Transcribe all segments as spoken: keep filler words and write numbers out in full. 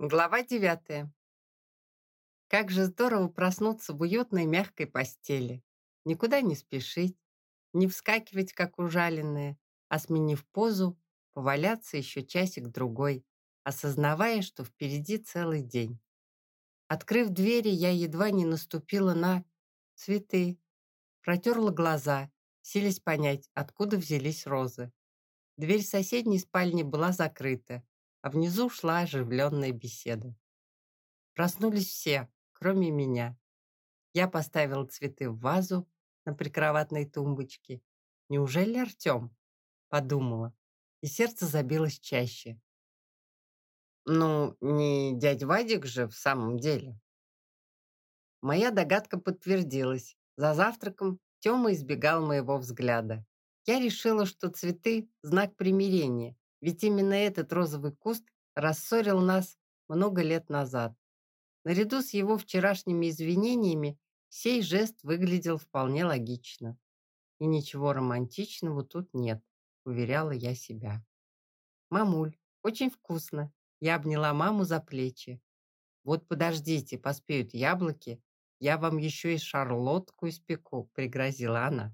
Глава девятая. Как же здорово проснуться в уютной мягкой постели. Никуда не спешить, не вскакивать, как ужаленные, а сменив позу, поваляться еще часик-другой, осознавая, что впереди целый день. Открыв двери, я едва не наступила на цветы, протерла глаза, силясь понять, откуда взялись розы. Дверь соседней спальни была закрыта, а внизу шла оживленная беседа. Проснулись все, кроме меня. Я поставила цветы в вазу на прикроватной тумбочке. Неужели Артем? Подумала, и сердце забилось чаще. Ну, не дядь Вадик же в самом деле. Моя догадка подтвердилась. За завтраком Тёма избегал моего взгляда. Я решила, что цветы– знак примирения, ведь именно этот розовый куст рассорил нас много лет назад. Наряду с его вчерашними извинениями сей жест выглядел вполне логично. И ничего романтичного тут нет, уверяла я себя. «Мамуль, очень вкусно!» Я обняла маму за плечи. «Вот подождите, поспеют яблоки, я вам еще и шарлотку испеку», пригрозила она.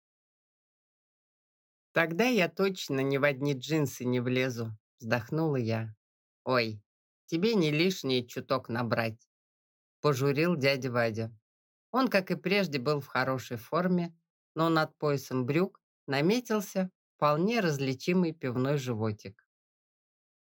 «Тогда я точно ни в одни джинсы не влезу», вздохнула я. «Ой, тебе не лишний чуток набрать», пожурил дядя Вадя. Он, как и прежде, был в хорошей форме, но над поясом брюк наметился вполне различимый пивной животик.